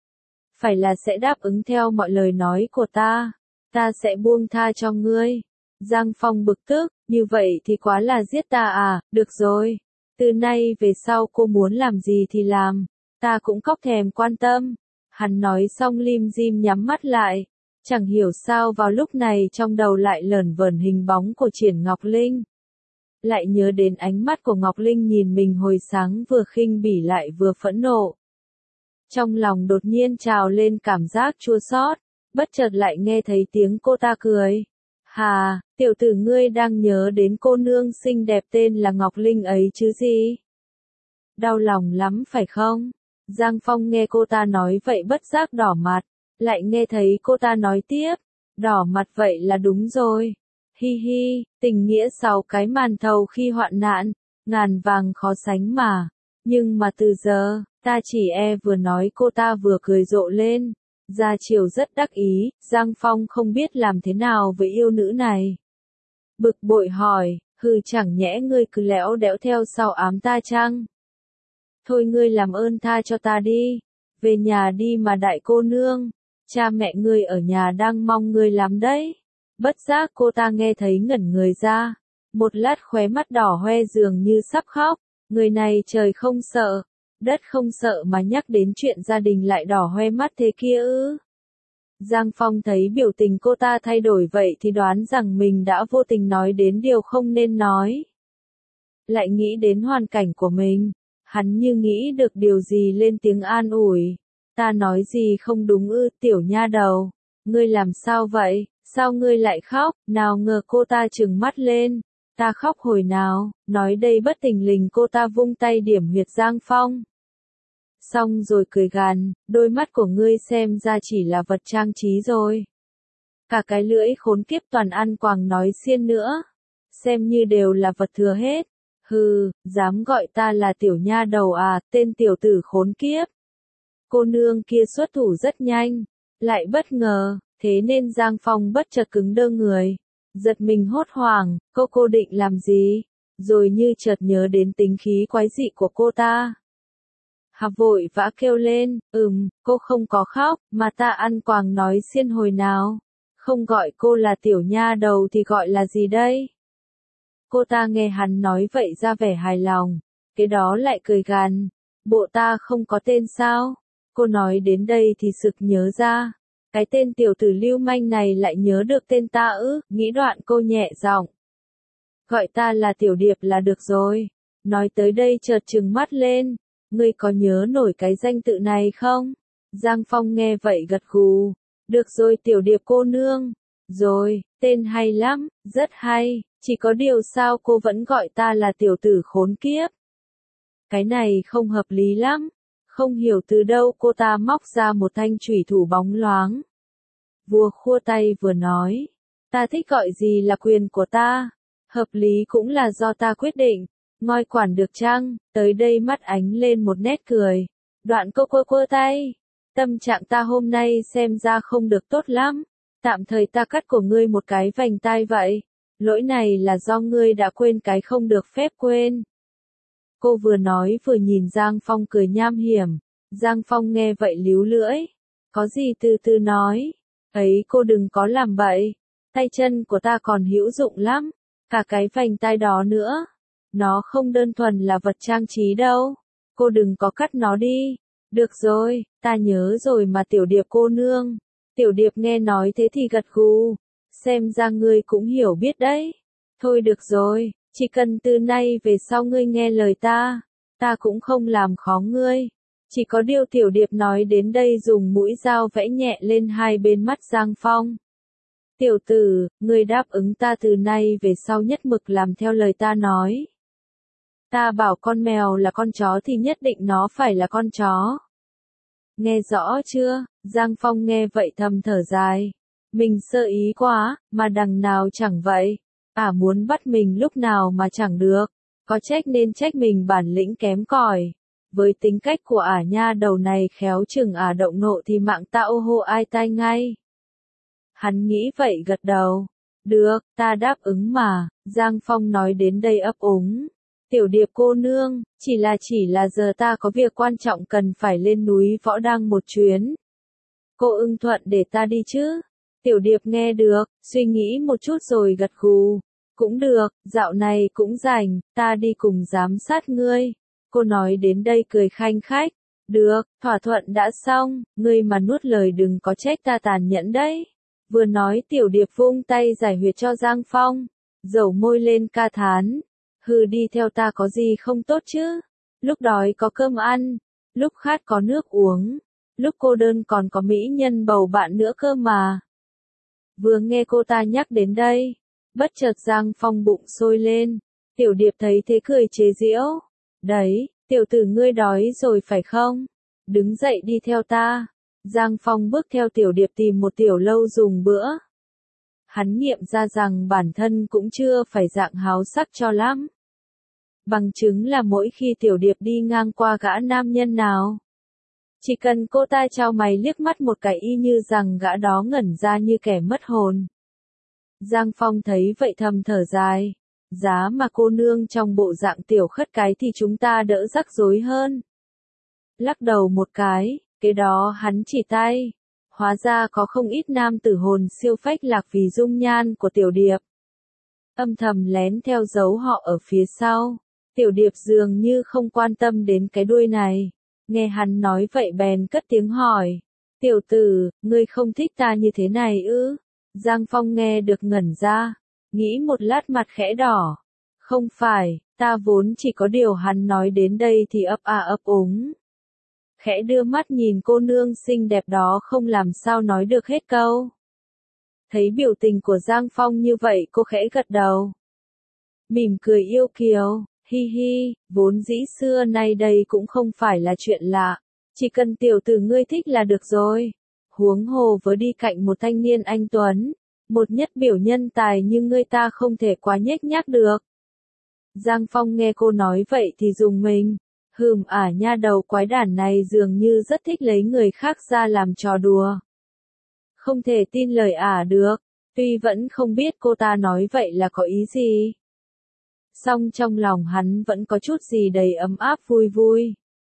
Phải là sẽ đáp ứng theo mọi lời nói của ta, ta sẽ buông tha cho ngươi. Giang Phong bực tức, như vậy thì quá là giết ta à, được rồi. Từ nay về sau cô muốn làm gì thì làm, ta cũng cóc thèm quan tâm. Hắn nói xong lim dim nhắm mắt lại, chẳng hiểu sao vào lúc này trong đầu lại lởn vởn hình bóng của Triển Ngọc Linh. lại nhớ đến ánh mắt của Ngọc Linh nhìn mình hồi sáng vừa khinh bỉ lại vừa phẫn nộ. Trong lòng đột nhiên trào lên cảm giác chua xót, bất chợt lại nghe thấy tiếng cô ta cười. Hà, tiểu tử ngươi đang nhớ đến cô nương xinh đẹp tên là Ngọc Linh ấy chứ gì? Đau lòng lắm phải không? Giang Phong nghe cô ta nói vậy bất giác đỏ mặt, lại nghe thấy cô ta nói tiếp, đỏ mặt vậy là đúng rồi. Hi hi, tình nghĩa sáu cái màn thầu khi hoạn nạn, ngàn vàng khó sánh mà. Nhưng mà từ giờ, ta chỉ e vừa nói cô ta vừa cười rộ lên. Gia Triều rất đắc ý, Giang Phong không biết làm thế nào với yêu nữ này. Bực bội hỏi, hừ chẳng nhẽ ngươi cứ lẽo đẽo theo sau ám ta chăng? Thôi ngươi làm ơn tha cho ta đi, về nhà đi mà đại cô nương, cha mẹ ngươi ở nhà đang mong ngươi lắm đấy. Bất giác cô ta nghe thấy ngẩn người ra, một lát khóe mắt đỏ hoe dường như sắp khóc, người này trời không sợ, đất không sợ mà nhắc đến chuyện gia đình lại đỏ hoe mắt thế kia ư. Giang Phong thấy biểu tình cô ta thay đổi vậy thì đoán rằng mình đã vô tình nói đến điều không nên nói. Lại nghĩ đến hoàn cảnh của mình, hắn như nghĩ được điều gì lên tiếng an ủi. Ta nói gì không đúng ư, tiểu nha đầu, ngươi làm sao vậy, sao ngươi lại khóc, nào ngờ cô ta trừng mắt lên. Ta khóc hồi nào, nói đây bất thình lình cô ta vung tay điểm huyệt Giang Phong. Xong rồi cười gằn, đôi mắt của ngươi xem ra chỉ là vật trang trí rồi. Cả cái lưỡi khốn kiếp toàn ăn quàng nói xiên nữa, xem như đều là vật thừa hết. Hừ, dám gọi ta là tiểu nha đầu à, tên tiểu tử khốn kiếp. Cô nương kia xuất thủ rất nhanh, lại bất ngờ, thế nên Giang Phong bất chợt cứng đơ người. Giật mình hốt hoảng, cô cô định làm gì? Rồi như chợt nhớ đến tính khí quái dị của cô ta. Hà vội vã kêu lên, ừm, cô không có khóc, mà ta ăn quàng nói xiên hồi nào. Không gọi cô là tiểu nha đầu thì gọi là gì đây? Cô ta nghe hắn nói vậy ra vẻ hài lòng, cái đó lại cười gằn, bộ ta không có tên sao? Cô nói đến đây thì sực nhớ ra, cái tên tiểu tử lưu manh này lại nhớ được tên ta ư, nghĩ đoạn cô nhẹ giọng. Gọi ta là tiểu điệp là được rồi. Nói tới đây chợt trừng mắt lên, ngươi có nhớ nổi cái danh tự này không? Giang Phong nghe vậy gật gù, được rồi tiểu điệp cô nương, rồi, tên hay lắm, rất hay, chỉ có điều sao cô vẫn gọi ta là tiểu tử khốn kiếp. Cái này không hợp lý lắm, không hiểu từ đâu cô ta móc ra một thanh chủy thủ bóng loáng. Vừa khua tay vừa nói, ta thích gọi gì là quyền của ta, hợp lý cũng là do ta quyết định, ngoi quản được chăng? Tới đây mắt ánh lên một nét cười, đoạn cô quơ quơ tay, tâm trạng ta hôm nay xem ra không được tốt lắm, tạm thời ta cắt của ngươi một cái vành tai vậy, lỗi này là do ngươi đã quên cái không được phép quên. Cô vừa nói vừa nhìn Giang Phong cười nham hiểm, Giang Phong nghe vậy líu lưỡi, có gì từ từ nói, ấy cô đừng có làm bậy, tay chân của ta còn hữu dụng lắm, cả cái vành tai đó nữa, nó không đơn thuần là vật trang trí đâu, cô đừng có cắt nó đi. Được rồi, ta nhớ rồi mà tiểu điệp cô nương. Tiểu điệp nghe nói thế thì gật gù, xem ra ngươi cũng hiểu biết đấy. Thôi được rồi, chỉ cần từ nay về sau ngươi nghe lời ta, ta cũng không làm khó ngươi. Chỉ có điều tiểu điệp nói đến đây dùng mũi dao vẽ nhẹ lên hai bên mắt Giang Phong. Tiểu tử, ngươi đáp ứng ta từ nay về sau nhất mực làm theo lời ta nói. Ta bảo con mèo là con chó thì nhất định nó phải là con chó. Nghe rõ chưa? Giang Phong nghe vậy thầm thở dài. Mình sơ ý quá, mà đằng nào chẳng vậy. Ả muốn bắt mình lúc nào mà chẳng được. Có trách nên trách mình bản lĩnh kém cỏi. Với tính cách của ả nha đầu này khéo chừng ả động nộ thì mạng ta ô hô ai tai ngay. Hắn nghĩ vậy gật đầu. Được, ta đáp ứng mà. Giang Phong nói đến đây ấp úng. Tiểu điệp cô nương, chỉ là chỉ là giờ ta có việc quan trọng cần phải lên núi Võ Đăng một chuyến. Cô ưng thuận để ta đi chứ? Tiểu điệp nghe được, suy nghĩ một chút rồi gật gù. Cũng được, dạo này cũng rảnh, ta đi cùng giám sát ngươi. Cô nói đến đây cười khanh khách. Được, thỏa thuận đã xong, ngươi mà nuốt lời đừng có trách ta tàn nhẫn đấy. Vừa nói tiểu điệp vung tay giải huyệt cho Giang Phong, dầu môi lên ca thán. Hừ, đi theo ta có gì không tốt chứ? Lúc đói có cơm ăn, lúc khát có nước uống, lúc cô đơn còn có mỹ nhân bầu bạn nữa cơ mà. Vừa nghe cô ta nhắc đến đây, bất chợt Giang Phong bụng sôi lên. Tiểu Điệp thấy thế cười chế giễu. Đấy, tiểu tử ngươi đói rồi phải không? Đứng dậy đi theo ta. Giang Phong bước theo Tiểu Điệp tìm một tiểu lâu dùng bữa. Hắn nghiệm ra rằng bản thân cũng chưa phải dạng háo sắc cho lắm. Bằng chứng là mỗi khi Tiểu Điệp đi ngang qua gã nam nhân nào, chỉ cần cô ta chau mày liếc mắt một cái y như rằng gã đó ngẩn ra như kẻ mất hồn. Giang Phong thấy vậy thầm thở dài. Giá mà cô nương trong bộ dạng tiểu khất cái thì chúng ta đỡ rắc rối hơn. Lắc đầu một cái, cái đó hắn chỉ tay. Hóa ra có không ít nam tử hồn siêu phách lạc vì dung nhan của Tiểu Điệp. Âm thầm lén theo dấu họ ở phía sau. Tiểu Điệp dường như không quan tâm đến cái đuôi này. Nghe hắn nói vậy bèn cất tiếng hỏi. Tiểu tử, ngươi không thích ta như thế này ư? Giang Phong nghe được ngẩn ra. Nghĩ một lát mặt khẽ đỏ. Không phải, ta vốn chỉ có điều hắn nói đến đây thì ấp a ấp úng. Khẽ đưa mắt nhìn cô nương xinh đẹp đó không làm sao nói được hết câu. Thấy biểu tình của Giang Phong như vậy cô khẽ gật đầu. Mỉm cười yêu kiều, hi hi, vốn dĩ xưa nay đây cũng không phải là chuyện lạ. Chỉ cần tiểu tử ngươi thích là được rồi. Huống hồ với đi cạnh một thanh niên anh tuấn. Một nhất biểu nhân tài như ngươi ta không thể quá nhếch nhác được. Giang Phong nghe cô nói vậy thì rùng mình. Hừm, ả nha đầu quái đản này dường như rất thích lấy người khác ra làm trò đùa. Không thể tin lời ả được, tuy vẫn không biết cô ta nói vậy là có ý gì. Song trong lòng hắn vẫn có chút gì đầy ấm áp vui vui.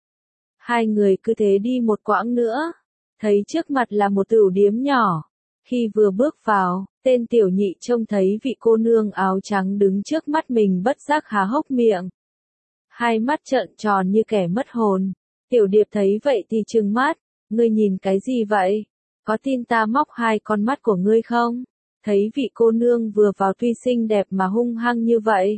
Hai người cứ thế đi một quãng nữa, thấy trước mặt là một tửu điếm nhỏ. Khi vừa bước vào, tên tiểu nhị trông thấy vị cô nương áo trắng đứng trước mắt mình bất giác há hốc miệng. Hai mắt trợn tròn như kẻ mất hồn. Tiểu Điệp thấy vậy thì trừng mắt. Ngươi nhìn cái gì vậy? Có tin ta móc hai con mắt của ngươi không? Thấy vị cô nương vừa vào tuy xinh đẹp mà hung hăng như vậy.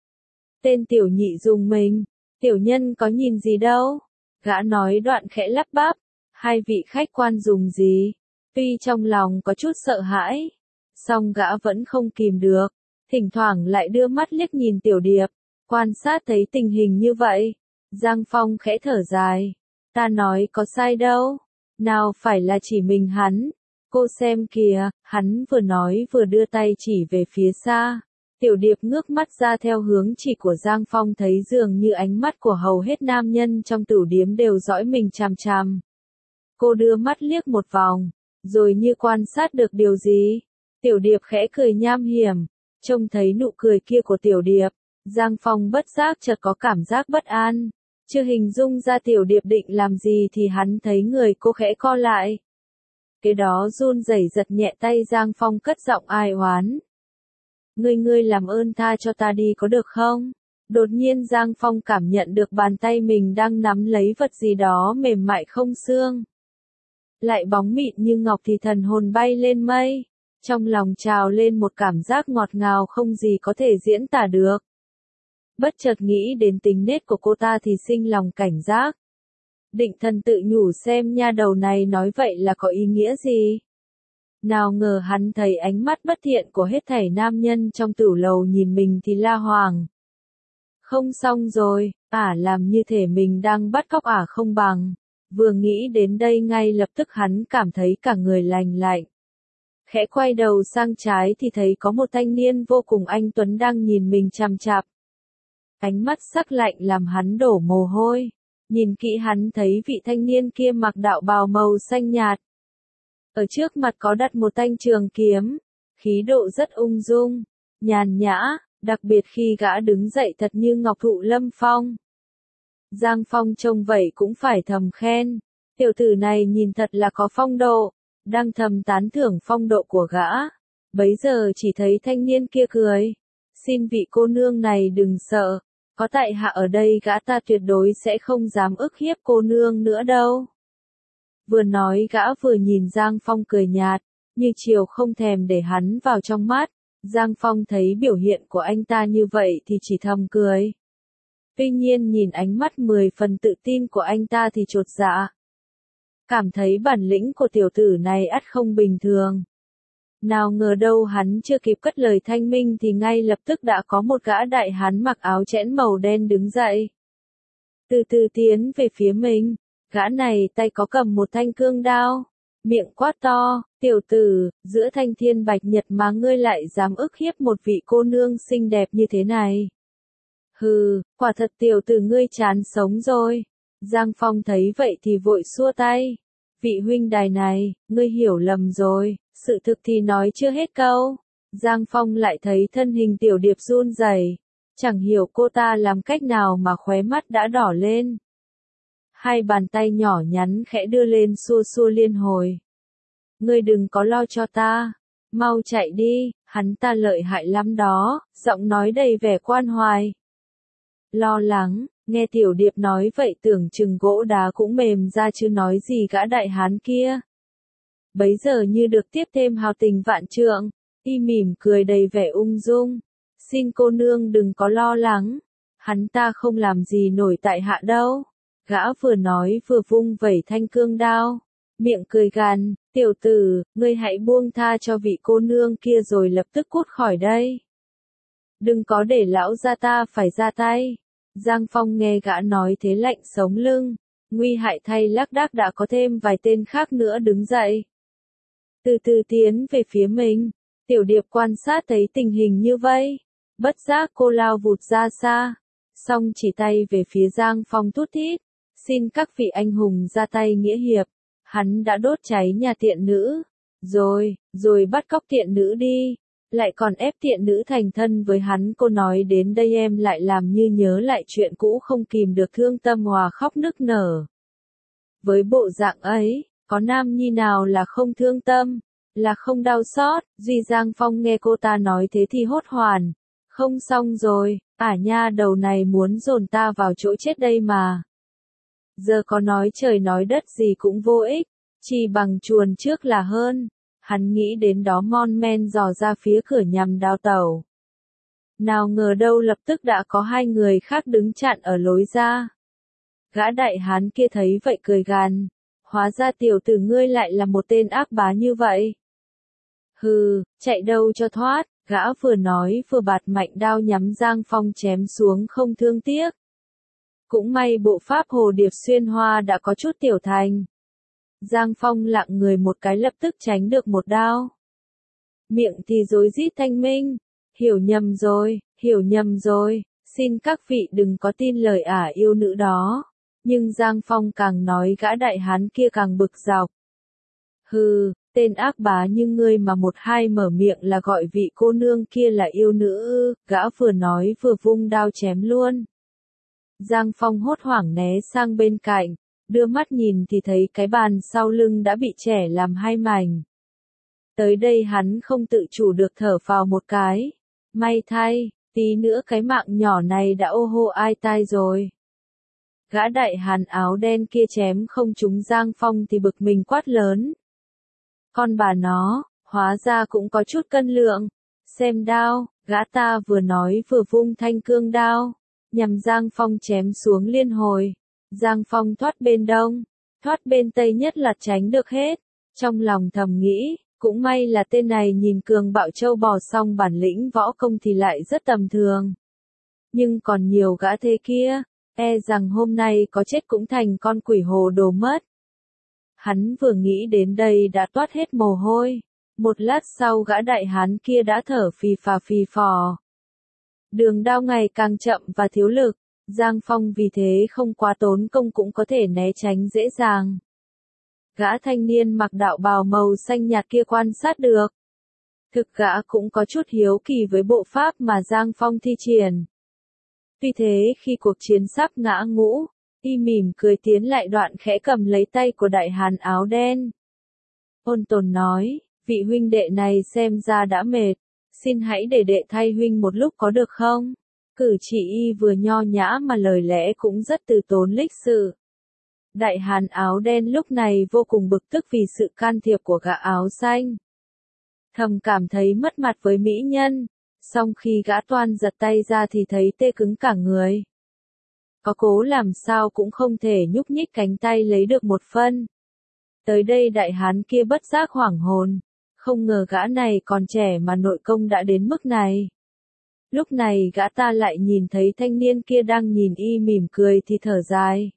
Tên tiểu nhị rùng mình. Tiểu nhân có nhìn gì đâu. Gã nói đoạn khẽ lắp bắp. Hai vị khách quan dùng gì? Tuy trong lòng có chút sợ hãi, song gã vẫn không kìm được, thỉnh thoảng lại đưa mắt liếc nhìn Tiểu Điệp, quan sát thấy tình hình như vậy. Giang Phong khẽ thở dài, ta nói có sai đâu, nào phải là chỉ mình hắn, cô xem kìa, hắn vừa nói vừa đưa tay chỉ về phía xa. Tiểu Điệp ngước mắt ra theo hướng chỉ của Giang Phong thấy dường như ánh mắt của hầu hết nam nhân trong tửu điếm đều dõi mình chằm chằm. Cô đưa mắt liếc một vòng. Rồi như quan sát được điều gì, Tiểu Điệp khẽ cười nham hiểm, trông thấy nụ cười kia của Tiểu Điệp, Giang Phong bất giác chợt có cảm giác bất an, chưa hình dung ra Tiểu Điệp định làm gì thì hắn thấy người cô khẽ co lại. Cái đó run rẩy giật nhẹ tay Giang Phong cất giọng ai oán. Ngươi ngươi làm ơn tha cho ta đi có được không? Đột nhiên Giang Phong cảm nhận được bàn tay mình đang nắm lấy vật gì đó mềm mại không xương. Lại bóng mịn như ngọc thì thần hồn bay lên mây, trong lòng trào lên một cảm giác ngọt ngào không gì có thể diễn tả được. Bất chợt nghĩ đến tính nết của cô ta thì sinh lòng cảnh giác. Định thần tự nhủ xem nha đầu này nói vậy là có ý nghĩa gì. Nào ngờ hắn thấy ánh mắt bất thiện của hết thảy nam nhân trong tửu lầu nhìn mình thì la hoàng. Không xong rồi, ả làm như thể mình đang bắt cóc ả không bằng. Vừa nghĩ đến đây ngay lập tức hắn cảm thấy cả người lành lạnh. Khẽ quay đầu sang trái thì thấy có một thanh niên vô cùng anh tuấn đang nhìn mình chằm chằm. Ánh mắt sắc lạnh làm hắn đổ mồ hôi. Nhìn kỹ hắn thấy vị thanh niên kia mặc đạo bào màu xanh nhạt. Ở trước mặt có đặt một thanh trường kiếm. Khí độ rất ung dung, nhàn nhã, đặc biệt khi gã đứng dậy thật như ngọc thụ lâm phong. Giang Phong trông vậy cũng phải thầm khen. Tiểu tử này nhìn thật là có phong độ. Đang thầm tán thưởng phong độ của gã. Bấy giờ chỉ thấy thanh niên kia cười. Xin vị cô nương này đừng sợ. Có tại hạ ở đây gã ta tuyệt đối sẽ không dám ức hiếp cô nương nữa đâu. Vừa nói gã vừa nhìn Giang Phong cười nhạt. Như chiều không thèm để hắn vào trong mắt. Giang Phong thấy biểu hiện của anh ta như vậy thì chỉ thầm cười. Tuy nhiên nhìn ánh mắt mười phần tự tin của anh ta thì chột dạ. Cảm thấy bản lĩnh của tiểu tử này ắt không bình thường. Nào ngờ đâu hắn chưa kịp cất lời thanh minh thì ngay lập tức đã có một gã đại hán mặc áo chẽn màu đen đứng dậy. Từ từ tiến về phía mình, gã này tay có cầm một thanh cương đao, miệng quát to, tiểu tử, giữa thanh thiên bạch nhật mà ngươi lại dám ức hiếp một vị cô nương xinh đẹp như thế này. Hừ, quả thật tiểu tử ngươi chán sống rồi. Giang Phong thấy vậy thì vội xua tay. Vị huynh đài này, ngươi hiểu lầm rồi, sự thực thì nói chưa hết câu. Giang Phong lại thấy thân hình tiểu điệp run rẩy, chẳng hiểu cô ta làm cách nào mà khóe mắt đã đỏ lên. Hai bàn tay nhỏ nhắn khẽ đưa lên xua xua liên hồi. Ngươi đừng có lo cho ta, mau chạy đi, hắn ta lợi hại lắm đó, giọng nói đầy vẻ quan hoài. Lo lắng, nghe tiểu điệp nói vậy tưởng chừng gỗ đá cũng mềm ra chứ nói gì gã đại hán kia. Bấy giờ như được tiếp thêm hào tình vạn trượng, y mỉm cười đầy vẻ ung dung. Xin cô nương đừng có lo lắng, hắn ta không làm gì nổi tại hạ đâu. Gã vừa nói vừa vung vẩy thanh cương đao, miệng cười gằn, tiểu tử, ngươi hãy buông tha cho vị cô nương kia rồi lập tức cút khỏi đây. Đừng có để lão gia ta phải ra tay. Giang Phong nghe gã nói thế lạnh sống lưng, nguy hại thay lác đác đã có thêm vài tên khác nữa đứng dậy. Từ từ tiến về phía mình, tiểu điệp quan sát thấy tình hình như vậy, bất giác cô lao vụt ra xa, xong chỉ tay về phía Giang Phong thút thít, xin các vị anh hùng ra tay nghĩa hiệp, hắn đã đốt cháy nhà tiện nữ, rồi, rồi bắt cóc tiện nữ đi. Lại còn ép tiện nữ thành thân với hắn. Cô nói đến đây em lại làm như nhớ lại chuyện cũ không kìm được thương tâm hòa khóc nức nở. Với bộ dạng ấy, có nam nhi nào là không thương tâm, là không đau xót. Duy Giang Phong nghe cô ta nói thế thì hốt hoảng. Không xong rồi, ả nha đầu này muốn dồn ta vào chỗ chết đây mà. Giờ có nói trời nói đất gì cũng vô ích, chỉ bằng chuồn trước là hơn. Hắn nghĩ đến đó mon men dò ra phía cửa nhằm đào tẩu. Nào ngờ đâu lập tức đã có hai người khác đứng chặn ở lối ra. Gã đại hán kia thấy vậy cười gằn, hóa ra tiểu tử ngươi lại là một tên ác bá như vậy. Hừ, chạy đâu cho thoát, gã vừa nói vừa bạt mạnh đao nhắm Giang Phong chém xuống không thương tiếc. Cũng may bộ pháp hồ điệp xuyên hoa đã có chút tiểu thành. Giang Phong lặng người một cái lập tức tránh được một đao. Miệng thì rối rít thanh minh, hiểu nhầm rồi, hiểu nhầm rồi, xin các vị đừng có tin lời ả yêu nữ đó. Nhưng Giang Phong càng nói gã đại hán kia càng bực dọc. Hừ, tên ác bá như ngươi mà một hai mở miệng là gọi vị cô nương kia là yêu nữ ư, gã vừa nói vừa vung đao chém luôn. Giang Phong hốt hoảng né sang bên cạnh. Đưa mắt nhìn thì thấy cái bàn sau lưng đã bị chẻ làm hai mảnh. Tới đây hắn không tự chủ được thở phào một cái. May thay, tí nữa cái mạng nhỏ này đã ô hô ai tai rồi. Gã đại hán áo đen kia chém không trúng Giang Phong thì bực mình quát lớn. Con bà nó, hóa ra cũng có chút cân lượng. Xem đao, gã ta vừa nói vừa vung thanh cương đao, nhằm Giang Phong chém xuống liên hồi. Giang Phong thoát bên đông, thoát bên tây nhất là tránh được hết. Trong lòng thầm nghĩ, cũng may là tên này nhìn cường bạo châu bò xong bản lĩnh võ công thì lại rất tầm thường. Nhưng còn nhiều gã thế kia, e rằng hôm nay có chết cũng thành con quỷ hồ đồ mất. Hắn vừa nghĩ đến đây đã toát hết mồ hôi. Một lát sau gã đại hán kia đã thở phì phà phì phò. Đường đao ngày càng chậm và thiếu lực. Giang Phong vì thế không quá tốn công cũng có thể né tránh dễ dàng. Gã thanh niên mặc đạo bào màu xanh nhạt kia quan sát được. Thực gã cũng có chút hiếu kỳ với bộ pháp mà Giang Phong thi triển. Tuy thế khi cuộc chiến sắp ngã ngũ, y mỉm cười tiến lại đoạn khẽ cầm lấy tay của đại hán áo đen. Ôn tồn nói, vị huynh đệ này xem ra đã mệt, xin hãy để đệ thay huynh một lúc có được không? Cử chỉ y vừa nho nhã mà lời lẽ cũng rất từ tốn lịch sự. Đại hán áo đen lúc này vô cùng bực tức vì sự can thiệp của gã áo xanh. Thầm cảm thấy mất mặt với mỹ nhân, song khi gã toan giật tay ra thì thấy tê cứng cả người. Có cố làm sao cũng không thể nhúc nhích cánh tay lấy được một phân. Tới đây đại hán kia bất giác hoảng hồn, không ngờ gã này còn trẻ mà nội công đã đến mức này. Lúc này gã ta lại nhìn thấy thanh niên kia đang nhìn y mỉm cười thì thở dài.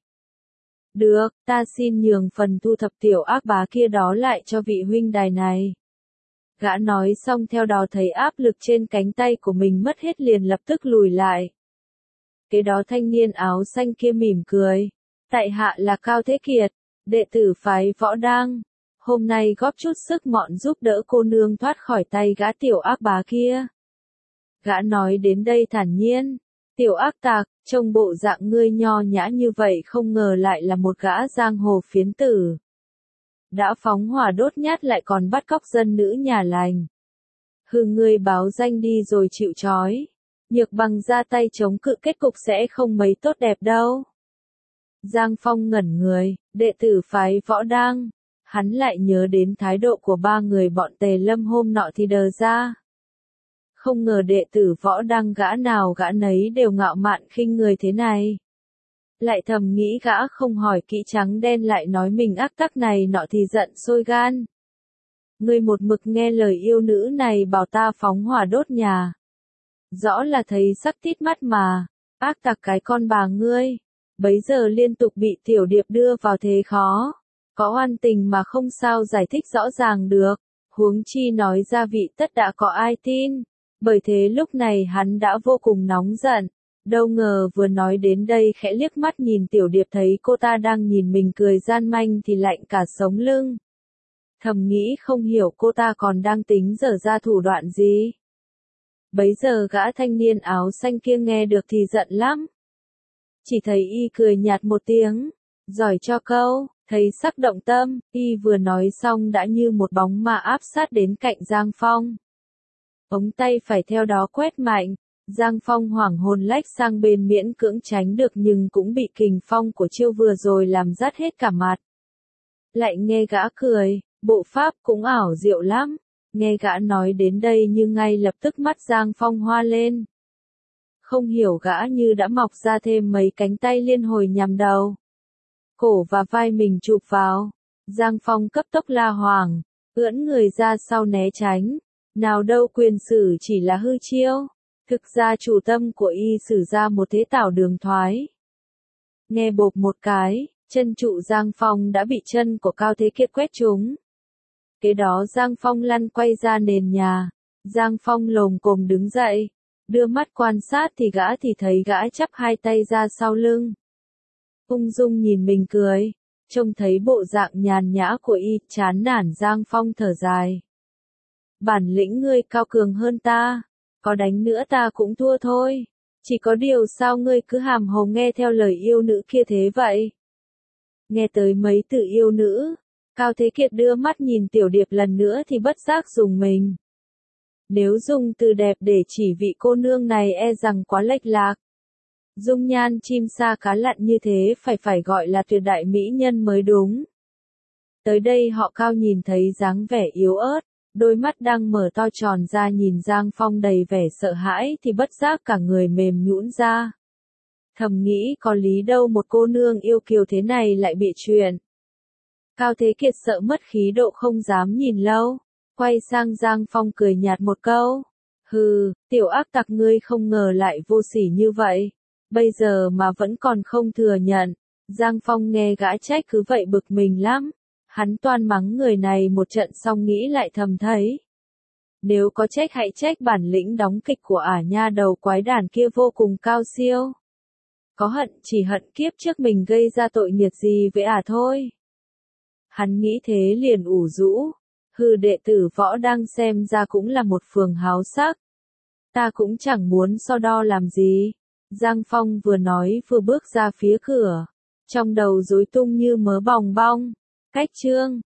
Được, ta xin nhường phần thu thập tiểu ác bá kia đó lại cho vị huynh đài này. Gã nói xong theo đó thấy áp lực trên cánh tay của mình mất hết liền lập tức lùi lại. Kế đó thanh niên áo xanh kia mỉm cười. Tại hạ là Cao Thế Kiệt, đệ tử phái Võ Đang. Hôm nay góp chút sức mọn giúp đỡ cô nương thoát khỏi tay gã tiểu ác bá kia. Gã nói đến đây thản nhiên. Tiểu ác tạc, trông bộ dạng ngươi nho nhã như vậy không ngờ lại là một gã giang hồ phiến tử. Đã phóng hỏa đốt nhát lại còn bắt cóc dân nữ nhà lành. Hừ, ngươi báo danh đi rồi chịu trói. Nhược bằng ra tay chống cự kết cục sẽ không mấy tốt đẹp đâu. Giang Phong ngẩn người, đệ tử phái Võ Đang. Hắn lại nhớ đến thái độ của ba người bọn Tề Lâm hôm nọ thì đờ ra. Không ngờ đệ tử Võ Đang gã nào gã nấy đều ngạo mạn khinh người thế này. Lại thầm nghĩ gã không hỏi kỹ trắng đen lại nói mình ác tắc này nọ thì giận sôi gan. Ngươi một mực nghe lời yêu nữ này bảo ta phóng hỏa đốt nhà. Rõ là thấy sắc tít mắt mà, ác tặc cái con bà ngươi. Bấy giờ liên tục bị tiểu điệp đưa vào thế khó. Có oan tình mà không sao giải thích rõ ràng được. Huống chi nói ra vị tất đã có ai tin. Bởi thế lúc này hắn đã vô cùng nóng giận. Đâu ngờ vừa nói đến đây khẽ liếc mắt nhìn tiểu điệp thấy cô ta đang nhìn mình cười gian manh thì lạnh cả sống lưng. Thầm nghĩ không hiểu cô ta còn đang tính dở ra thủ đoạn gì. Bấy giờ gã thanh niên áo xanh kia nghe được thì giận lắm. Chỉ thấy y cười nhạt một tiếng, giỏi cho câu, thấy sắc động tâm, y vừa nói xong đã như một bóng ma áp sát đến cạnh Giang Phong. Ống tay phải theo đó quét mạnh, Giang Phong hoảng hồn lách sang bên miễn cưỡng tránh được nhưng cũng bị kình phong của chiêu vừa rồi làm rát hết cả mặt. Lại nghe gã cười, bộ pháp cũng ảo diệu lắm. Nghe gã nói đến đây như ngay lập tức mắt Giang Phong hoa lên. Không hiểu gã như đã mọc ra thêm mấy cánh tay liên hồi nhằm đầu. Cổ và vai mình chụp vào. Giang Phong cấp tốc la hoàng, ưỡn người ra sau né tránh. Nào đâu quyền sử chỉ là hư chiêu. Thực ra chủ tâm của y sử ra một thế tảo đường thoái. Nghe bộp một cái, chân trụ Giang Phong đã bị chân của Cao Thế Kiệt quét trúng. Kế đó Giang Phong lăn quay ra nền nhà. Giang Phong lồm cồm đứng dậy. Đưa mắt quan sát thì gã thì thấy gã chắp hai tay ra sau lưng. Ung dung nhìn mình cười. Trông thấy bộ dạng nhàn nhã của y, chán nản Giang Phong thở dài. Bản lĩnh ngươi cao cường hơn ta. Có đánh nữa ta cũng thua thôi. Chỉ có điều sao ngươi cứ hàm hồ nghe theo lời yêu nữ kia thế vậy? Nghe tới mấy từ yêu nữ. Cao Thế Kiệt đưa mắt nhìn tiểu điệp lần nữa thì bất giác dùng mình. Nếu dùng từ đẹp để chỉ vị cô nương này e rằng quá lệch lạc. Dung nhan chim sa cá lặn như thế phải phải gọi là tuyệt đại mỹ nhân mới đúng. Tới đây họ Cao nhìn thấy dáng vẻ yếu ớt, đôi mắt đang mở to tròn ra nhìn Giang Phong đầy vẻ sợ hãi thì bất giác cả người mềm nhũn ra. Thầm nghĩ có lý đâu một cô nương yêu kiều thế này lại bị chuyện. Cao Thế Kiệt sợ mất khí độ không dám nhìn lâu, quay sang Giang Phong cười nhạt một câu. Hừ, tiểu ác tặc ngươi không ngờ lại vô sỉ như vậy. Bây giờ mà vẫn còn không thừa nhận. Giang Phong nghe gã trách cứ vậy bực mình lắm. Hắn toan mắng người này một trận xong nghĩ lại thầm thấy. Nếu có trách hãy trách bản lĩnh đóng kịch của ả nha đầu quái đản kia vô cùng cao siêu. Có hận chỉ hận kiếp trước mình gây ra tội nghiệt gì với ả thôi. Hắn nghĩ thế liền ủ rũ. Hừ, đệ tử Võ Đang xem ra cũng là một phường háo sắc. Ta cũng chẳng muốn so đo làm gì. Giang Phong vừa nói vừa bước ra phía cửa. Trong đầu rối tung như mớ bòng bong. Cách chương.